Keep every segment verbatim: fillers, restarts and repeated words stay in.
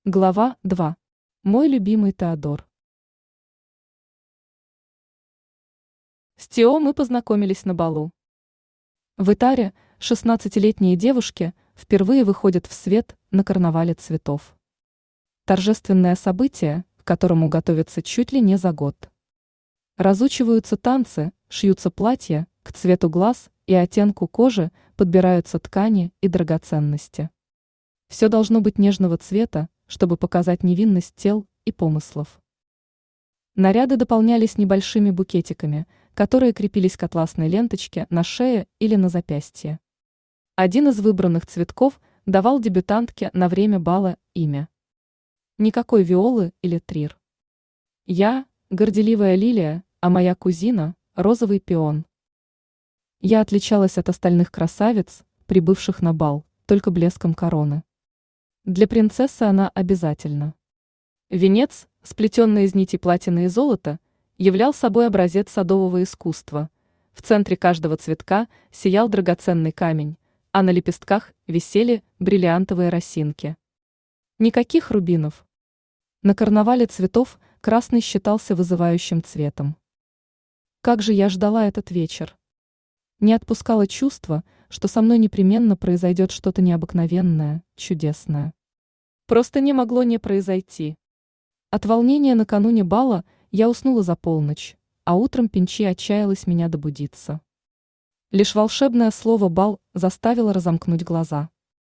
Глава два. Мой любимый Теодор. С Тео мы познакомились на балу. В Итаре шестнадцатилетние девушки впервые выходят в свет на карнавале цветов. Торжественное событие, к которому готовятся чуть ли не за год. Разучиваются танцы, шьются платья, к цвету глаз и оттенку кожи подбираются ткани и драгоценности. Все должно быть нежного цвета, чтобы показать невинность тел и помыслов. Наряды дополнялись небольшими букетиками, которые крепились к атласной ленточке на шее или на запястье. Один из выбранных цветков давал дебютантке на время бала имя. Никакой виолы или трир. Я – горделивая лилия, а моя кузина – розовый пион. Я отличалась от остальных красавиц, прибывших на бал, только блеском короны. Для принцессы она обязательна. Венец, сплетенный из нитей платины и золота, являл собой образец садового искусства. В центре каждого цветка сиял драгоценный камень, а на лепестках висели бриллиантовые росинки. Никаких рубинов. На карнавале цветов красный считался вызывающим цветом. Как же я ждала этот вечер. Не отпускало чувство, что со мной непременно произойдет что-то необыкновенное, чудесное. Просто не могло не произойти. От волнения накануне бала я уснула за полночь, а утром Пинчи отчаялась меня добудиться. Лишь волшебное слово «бал» заставило разомкнуть глаза.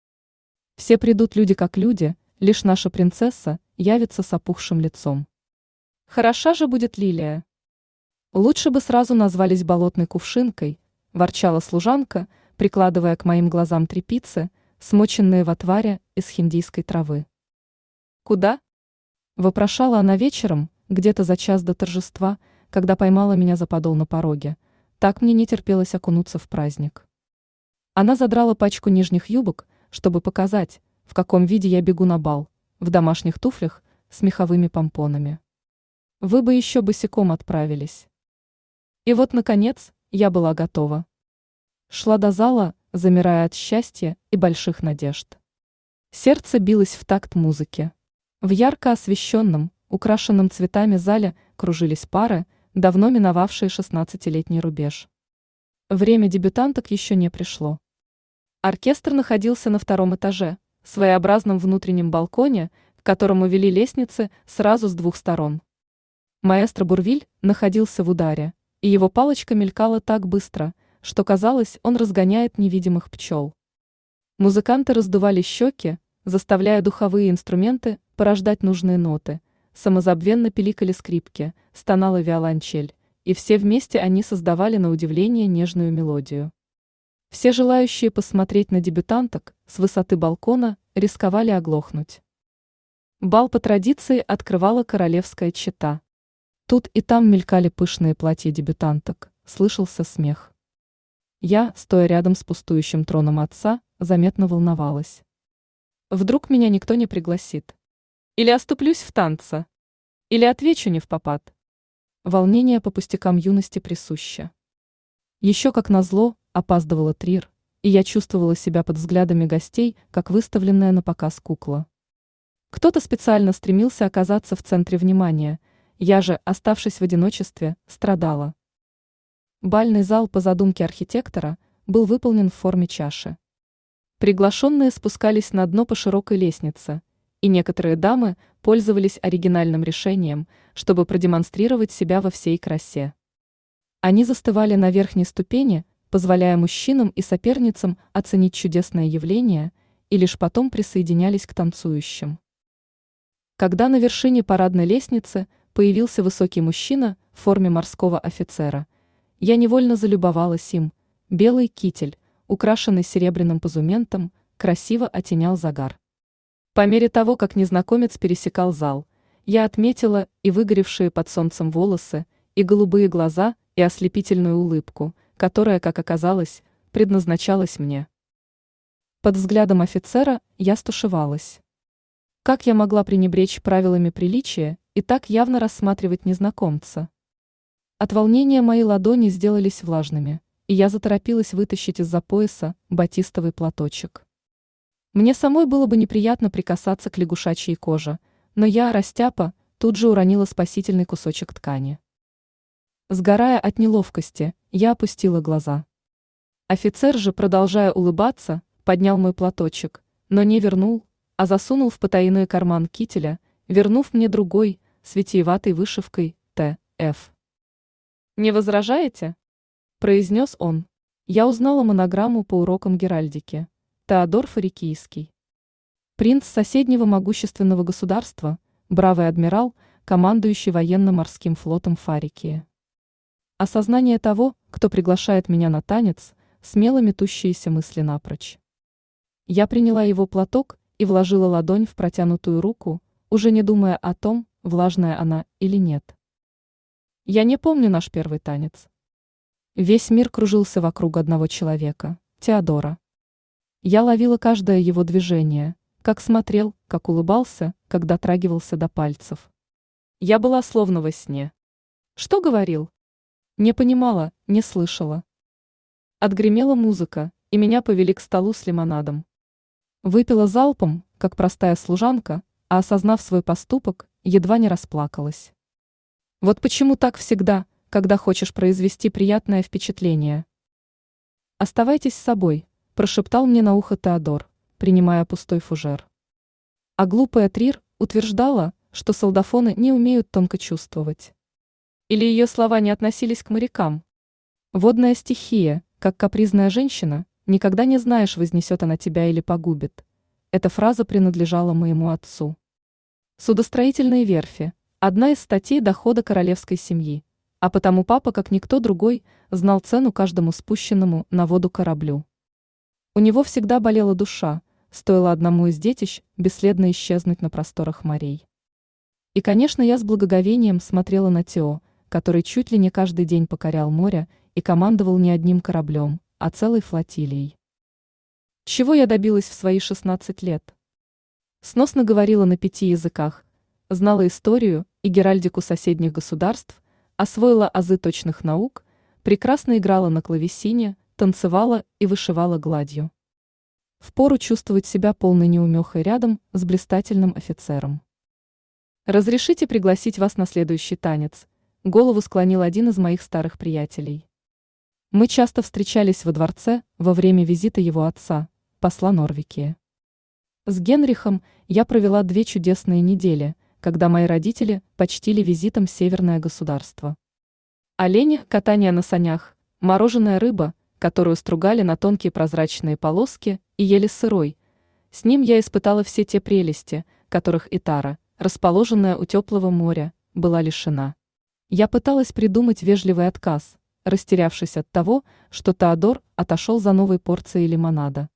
Все придут люди как люди, лишь наша принцесса явится с опухшим лицом. Хороша же будет лилия. Лучше бы сразу назвались болотной кувшинкой, ворчала служанка, прикладывая к моим глазам тряпицы, смоченные в отваре из хиндийской травы. «Куда?» – вопрошала она вечером, где-то за час до торжества, когда поймала меня за подол на пороге. Так мне не терпелось окунуться в праздник. Она задрала пачку нижних юбок, чтобы показать, в каком виде я бегу на бал, в домашних туфлях с меховыми помпонами. Вы бы еще босиком отправились. И вот, наконец, я была готова. Шла до зала, замирая от счастья и больших надежд. Сердце билось в такт музыки. В ярко освещенном, украшенном цветами зале кружились пары, давно миновавшие шестнадцатилетний рубеж. Время дебютанток еще не пришло. Оркестр находился на втором этаже, своеобразном внутреннем балконе, к которому вели лестницы сразу с двух сторон. Маэстро Бурвиль находился в ударе, и его палочка мелькала так быстро, что казалось, он разгоняет невидимых пчел. Музыканты раздували щеки, заставляя духовые инструменты порождать нужные ноты, самозабвенно пиликали скрипки, стонала виолончель, и все вместе они создавали на удивление нежную мелодию. Все желающие посмотреть на дебютанток с высоты балкона рисковали оглохнуть. Бал по традиции открывала королевская чета. Тут и там мелькали пышные платья дебютанток, слышался смех. Я, стоя рядом с пустующим троном отца, заметно волновалась. Вдруг меня никто не пригласит. Или оступлюсь в танце. Или отвечу не впопад. Волнение по пустякам юности присуще. Еще как назло опаздывала Трир, и я чувствовала себя под взглядами гостей, как выставленная на показ кукла. Кто-то специально стремился оказаться в центре внимания, я же, оставшись в одиночестве, страдала. Бальный зал по задумке архитектора был выполнен в форме чаши. Приглашенные спускались на дно по широкой лестнице, и некоторые дамы пользовались оригинальным решением, чтобы продемонстрировать себя во всей красе. Они застывали на верхней ступени, позволяя мужчинам и соперницам оценить чудесное явление, и лишь потом присоединялись к танцующим. Когда на вершине парадной лестницы появился высокий мужчина в форме морского офицера, я невольно залюбовалась им. Белый китель, украшенный серебряным позументом, красиво оттенял загар. По мере того, как незнакомец пересекал зал, я отметила и выгоревшие под солнцем волосы, и голубые глаза, и ослепительную улыбку, которая, как оказалось, предназначалась мне. Под взглядом офицера я стушевалась. Как я могла пренебречь правилами приличия и так явно рассматривать незнакомца? От волнения мои ладони сделались влажными, и я заторопилась вытащить из-за пояса батистовый платочек. Мне самой было бы неприятно прикасаться к лягушачьей коже, но я, растяпа, тут же уронила спасительный кусочек ткани. Сгорая от неловкости, я опустила глаза. Офицер же, продолжая улыбаться, поднял мой платочек, но не вернул, а засунул в потайной карман кителя, вернув мне другой, с витиеватой вышивкой Т Ф. «Не возражаете?» – произнес он. Я узнала монограмму по урокам геральдики. Теодор Фарикийский. Принц соседнего могущественного государства, бравый адмирал, командующий военно-морским флотом Фарикии. Осознание того, кто приглашает меня на танец, смело метущиеся мысли напрочь. Я приняла его платок и вложила ладонь в протянутую руку, уже не думая о том, влажная она или нет. Я не помню наш первый танец. Весь мир кружился вокруг одного человека, Теодора. Я ловила каждое его движение, как смотрел, как улыбался, как дотрагивался до пальцев. Я была словно во сне. Что говорил? Не понимала, не слышала. Отгремела музыка, и меня повели к столу с лимонадом. Выпила залпом, как простая служанка, а осознав свой поступок, едва не расплакалась. Вот почему так всегда, когда хочешь произвести приятное впечатление. «Оставайтесь с собой», – прошептал мне на ухо Теодор, принимая пустой фужер. А глупая Трир утверждала, что солдафоны не умеют тонко чувствовать. Или ее слова не относились к морякам? Водная стихия, как капризная женщина, никогда не знаешь, вознесет она тебя или погубит. Эта фраза принадлежала моему отцу. Судостроительные верфи – одна из статей дохода королевской семьи, а потому папа, как никто другой, знал цену каждому спущенному на воду кораблю. У него всегда болела душа, стоило одному из детищ бесследно исчезнуть на просторах морей. И, конечно, я с благоговением смотрела на Тео, который чуть ли не каждый день покорял море и командовал не одним кораблем, а целой флотилией. Чего я добилась в свои шестнадцать лет? Сносно говорила на пяти языках, знала историю и геральдику соседних государств, освоила азы точных наук, прекрасно играла на клавесине, танцевала и вышивала гладью. Впору чувствовать себя полной неумехой рядом с блистательным офицером. «Разрешите пригласить вас на следующий танец?» – голову склонил один из моих старых приятелей. Мы часто встречались во дворце во время визита его отца, посла Норвегии. С Генрихом я провела две чудесные недели, когда мои родители почтили визитом северное государство. Олени, катание на санях, мороженая рыба, которую стругали на тонкие прозрачные полоски и ели сырой. С ним я испытала все те прелести, которых Итара, расположенная у теплого моря, была лишена. Я пыталась придумать вежливый отказ, растерявшись от того, что Теодор отошел за новой порцией лимонада.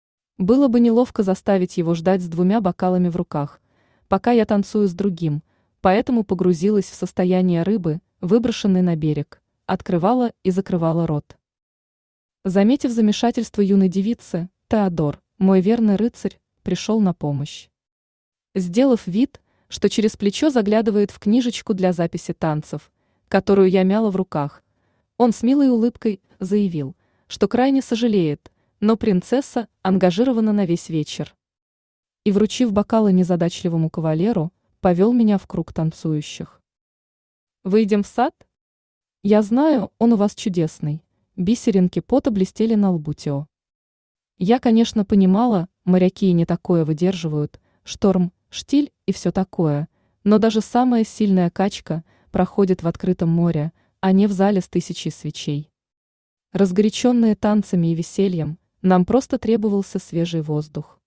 Было бы неловко заставить его ждать с двумя бокалами в руках, пока я танцую с другим, поэтому погрузилась в состояние рыбы, выброшенной на берег, открывала и закрывала рот. Заметив замешательство юной девицы, Теодор, мой верный рыцарь, пришел на помощь. Сделав вид, что через плечо заглядывает в книжечку для записи танцев, которую я мяла в руках, он с милой улыбкой заявил, что крайне сожалеет, но принцесса ангажирована на весь вечер. И, вручив бокалы незадачливому кавалеру, повел меня в круг танцующих. «Выйдем в сад?» «Я знаю, он у вас чудесный», бисеринки пота блестели на лбу Тео. Я, конечно, понимала, моряки и не такое выдерживают, шторм, штиль и все такое, но даже самая сильная качка проходит в открытом море, а не в зале с тысячей свечей. Разгоряченные танцами и весельем, нам просто требовался свежий воздух.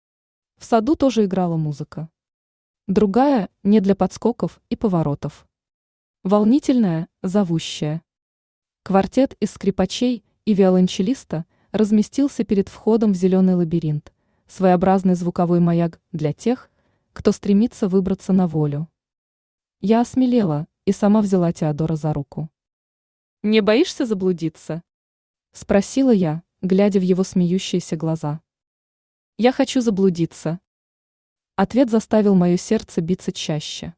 В саду тоже играла музыка. Другая, не для подскоков и поворотов. Волнительная, зовущая. Квартет из скрипачей и виолончелиста разместился перед входом в зеленый лабиринт, своеобразный звуковой маяк для тех, кто стремится выбраться на волю. Я осмелела и сама взяла Теодора за руку. «Не боишься заблудиться?» – спросила я, глядя в его смеющиеся глаза. «Я хочу заблудиться». Ответ заставил мое сердце биться чаще.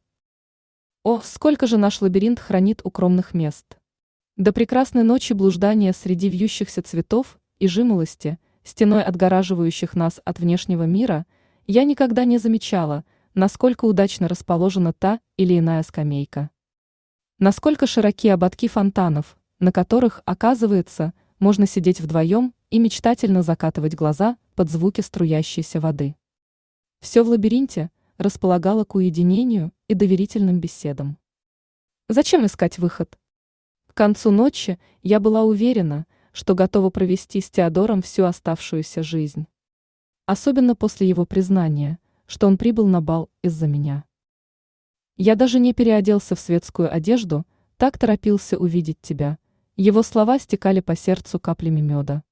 О, сколько же наш лабиринт хранит укромных мест! До прекрасной ночи блуждания среди вьющихся цветов и жимолости стеной отгораживающих нас от внешнего мира, я никогда не замечала, насколько удачно расположена та или иная скамейка. Насколько широки ободки фонтанов, на которых, оказывается, можно сидеть вдвоем и мечтательно закатывать глаза под звуки струящейся воды. Все в лабиринте располагало к уединению и доверительным беседам. Зачем искать выход? К концу ночи я была уверена, что готова провести с Теодором всю оставшуюся жизнь. Особенно после его признания, что он прибыл на бал из-за меня. Я даже не переоделся в светскую одежду, так торопился увидеть тебя. Его слова стекали по сердцу каплями меда.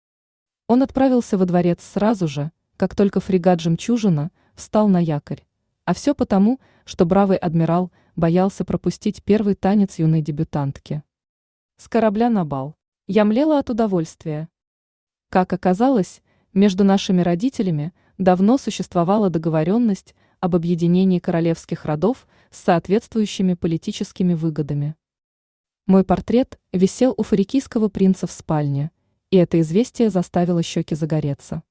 Он отправился во дворец сразу же, как только фрегат «Жемчужина» встал на якорь. А все потому, что бравый адмирал боялся пропустить первый танец юной дебютантки. С корабля на бал. Я млела от удовольствия. Как оказалось, между нашими родителями давно существовала договоренность об объединении королевских родов с соответствующими политическими выгодами. Мой портрет висел у фарикийского принца в спальне, и это известие заставило щеки загореться.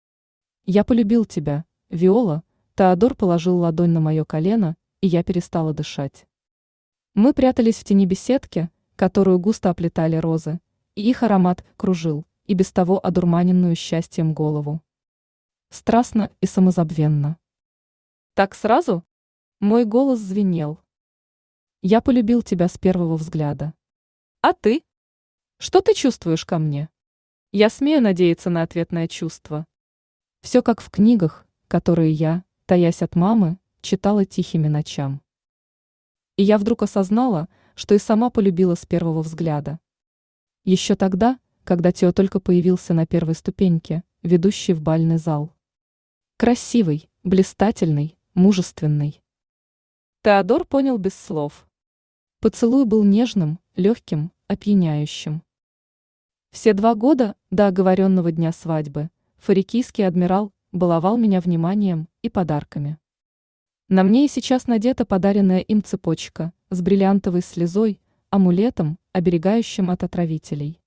«Я полюбил тебя, Виола», Теодор положил ладонь на мое колено, и я перестала дышать. Мы прятались в тени беседки, которую густо оплетали розы, и их аромат кружил, и без того одурманенную счастьем голову. Страстно и самозабвенно. «Так сразу?» Мой голос звенел. «Я полюбил тебя с первого взгляда. А ты? Что ты чувствуешь ко мне? Я смею надеяться на ответное чувство. Все как в книгах, которые я, таясь от мамы, читала тихими ночам. И я вдруг осознала, что и сама полюбила с первого взгляда. Еще тогда, когда Тео только появился на первой ступеньке, ведущей в бальный зал. Красивый, блистательный, мужественный. Теодор понял без слов. Поцелуй был нежным, легким, опьяняющим. Все два года до оговоренного дня свадьбы фарикийский адмирал баловал меня вниманием и подарками. На мне и сейчас надета подаренная им цепочка с бриллиантовой слезой, амулетом, оберегающим от отравителей.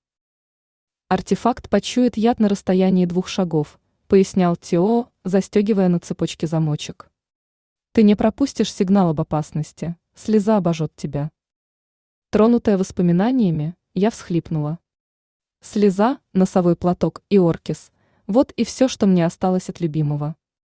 Артефакт почует яд на расстоянии двух шагов, пояснял Тео, застегивая на цепочке замочек. Ты не пропустишь сигнал об опасности, слеза обожжет тебя. Тронутая воспоминаниями, я всхлипнула. Слеза, носовой платок и оркис – вот и все, что мне осталось от любимого.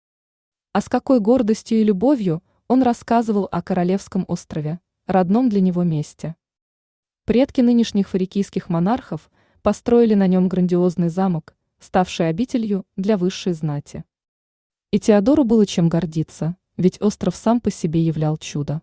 А с какой гордостью и любовью он рассказывал о Королевском острове, родном для него месте. Предки нынешних фарикийских монархов построили на нем грандиозный замок, ставший обителью для высшей знати. И Теодору было чем гордиться, ведь остров сам по себе являл чудо.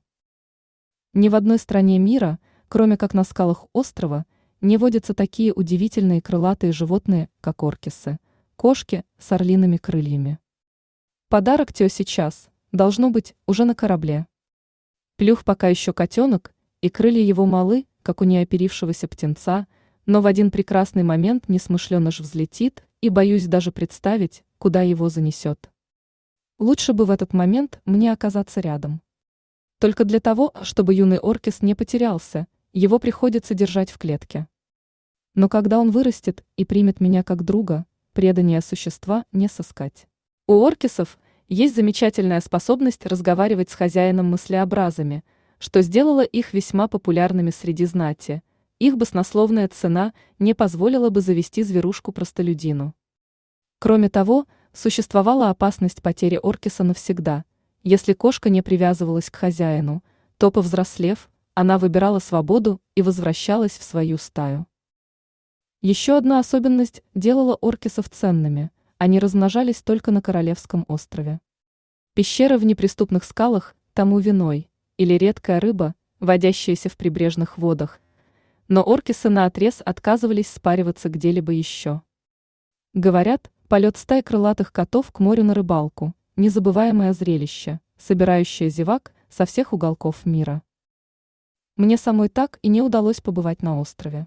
Ни в одной стране мира, кроме как на скалах острова, не водятся такие удивительные крылатые животные, как оркисы, кошки с орлиными крыльями. Подарок Тео сейчас, должно быть, уже на корабле. Плюх пока еще котенок, и крылья его малы, как у неоперившегося птенца, но в один прекрасный момент несмышленыш взлетит, и боюсь даже представить, куда его занесет. Лучше бы в этот момент мне оказаться рядом. Только для того, чтобы юный оркис не потерялся, его приходится держать в клетке. Но когда он вырастет и примет меня как друга, предания существа не сыскать. У оркисов есть замечательная способность разговаривать с хозяином мыслеобразами, что сделало их весьма популярными среди знати. Их баснословная цена не позволила бы завести зверушку-простолюдину. Кроме того, существовала опасность потери оркиса навсегда. Если кошка не привязывалась к хозяину, то, повзрослев, она выбирала свободу и возвращалась в свою стаю. Еще одна особенность делала оркисов ценными – они размножались только на Королевском острове. Пещеры в неприступных скалах тому виной, или редкая рыба, водящаяся в прибрежных водах, но оркисы наотрез отказывались спариваться где-либо еще. Говорят, полет стаи крылатых котов к морю на рыбалку – незабываемое зрелище, собирающее зевак со всех уголков мира. Мне самой так и не удалось побывать на острове.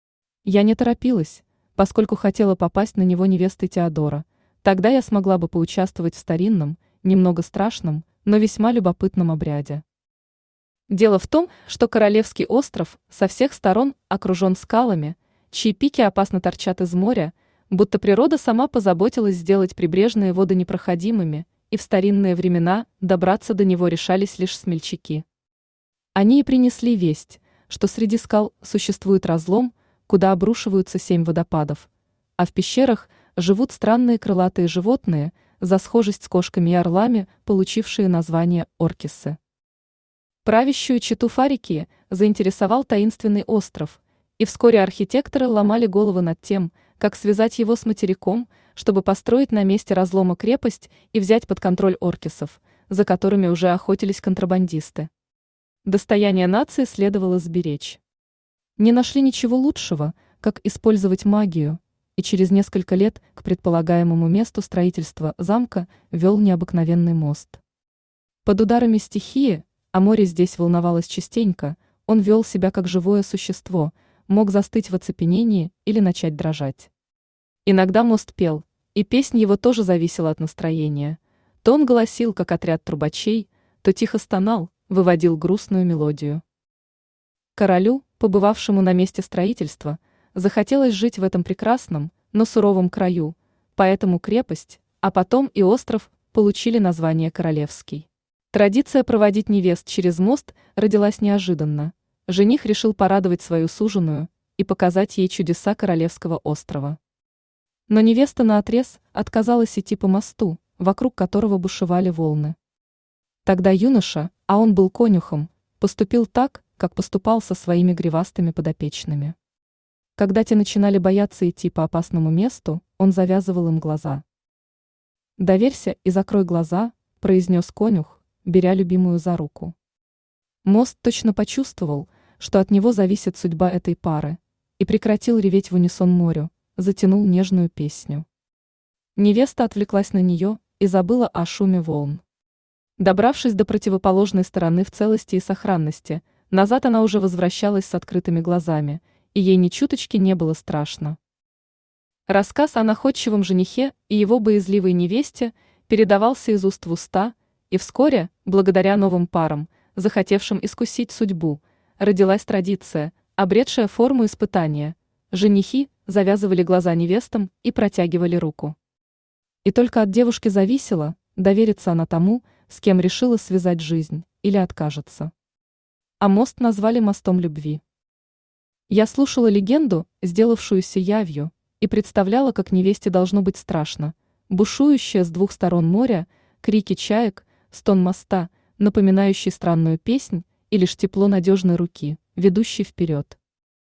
Я не торопилась, поскольку хотела попасть на него невестой Теодора, тогда я смогла бы поучаствовать в старинном, немного страшном, но весьма любопытном обряде. Дело в том, что Королевский остров со всех сторон окружен скалами, чьи пики опасно торчат из моря, будто природа сама позаботилась сделать прибрежные воды непроходимыми, и в старинные времена добраться до него решались лишь смельчаки. Они и принесли весть, что среди скал существует разлом, куда обрушиваются семь водопадов, а в пещерах живут странные крылатые животные, за схожесть с кошками и орлами, получившие название оркиссы. Правящую чету Фарикии заинтересовал таинственный остров, и вскоре архитекторы ломали головы над тем, как связать его с материком, чтобы построить на месте разлома крепость и взять под контроль оркисов, за которыми уже охотились контрабандисты. Достояние нации следовало сберечь. Не нашли ничего лучшего, как использовать магию, и через несколько лет к предполагаемому месту строительства замка вел необыкновенный мост. Под ударами стихии, а море здесь волновалось частенько, он вел себя как живое существо, мог застыть в оцепенении или начать дрожать. Иногда мост пел, и песнь его тоже зависела от настроения. То он голосил, как отряд трубачей, то тихо стонал, выводил грустную мелодию. Королю, побывавшему на месте строительства, захотелось жить в этом прекрасном, но суровом краю, поэтому крепость, а потом и остров получили название Королевский. Традиция проводить невест через мост родилась неожиданно. Жених решил порадовать свою суженую и показать ей чудеса Королевского острова. Но невеста наотрез отказалась идти по мосту, вокруг которого бушевали волны. Тогда юноша, а он был конюхом, поступил так, как поступал со своими гривастыми подопечными. Когда те начинали бояться идти по опасному месту, он завязывал им глаза. «Доверься и закрой глаза», – произнес конюх, беря любимую за руку. Мост точно почувствовал, что от него зависит судьба этой пары, и прекратил реветь в унисон морю, затянул нежную песню. Невеста отвлеклась на нее и забыла о шуме волн. Добравшись до противоположной стороны в целости и сохранности, назад она уже возвращалась с открытыми глазами, и ей ни чуточки не было страшно. Рассказ о находчивом женихе и его боязливой невесте передавался из уст в уста, и вскоре, благодаря новым парам, захотевшим искусить судьбу, родилась традиция, обретшая форму испытания. Женихи завязывали глаза невестам и протягивали руку. И только от девушки зависело, доверится она тому, с кем решила связать жизнь, или откажется. А мост назвали мостом любви. Я слушала легенду, сделавшуюся явью, и представляла, как невесте должно быть страшно, бушующее с двух сторон моря, крики чаек, стон моста, напоминающий странную песнь, и лишь тепло надежной руки, ведущей вперед.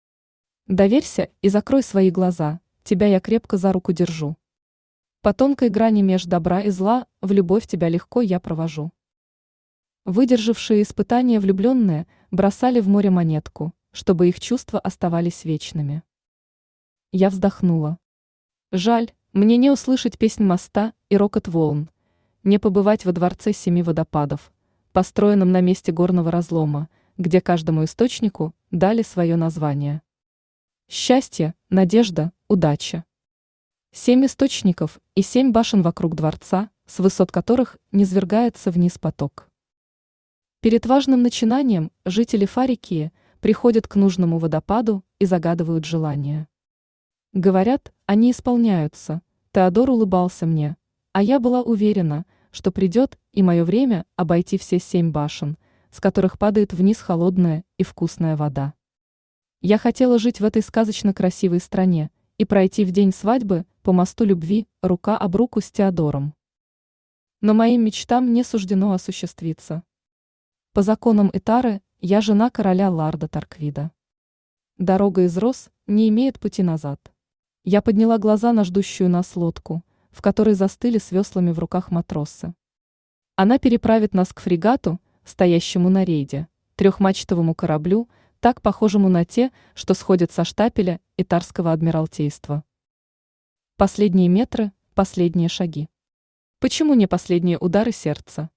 Доверься и закрой свои глаза, тебя я крепко за руку держу. По тонкой грани меж добра и зла в любовь тебя легко я провожу. Выдержавшие испытания влюбленные бросали в море монетку, чтобы их чувства оставались вечными. Я вздохнула. Жаль, мне не услышать песнь моста и рокот волн, не побывать во дворце семи водопадов, построенном на месте горного разлома, где каждому источнику дали свое название. Счастье, надежда, удача. Семь источников и семь башен вокруг дворца, с высот которых низвергается вниз поток. Перед важным начинанием жители Фарикии приходят к нужному водопаду и загадывают желания. Говорят, они исполняются. Теодор улыбался мне, а я была уверена, что придет и мое время обойти все семь башен, с которых падает вниз холодная и вкусная вода. Я хотела жить в этой сказочно красивой стране и пройти в день свадьбы по мосту любви рука об руку с Теодором. Но моим мечтам не суждено осуществиться. По законам Этары я жена короля Ларда Тарквида. Дорога из роз не имеет пути назад. Я подняла глаза на ждущую нас лодку, в которой застыли с веслами в руках матросы. Она переправит нас к фрегату, стоящему на рейде, трехмачтовому кораблю, так похожему на те, что сходят со штапеля Итарского адмиралтейства. Последние метры, последние шаги. Почему не последние удары сердца?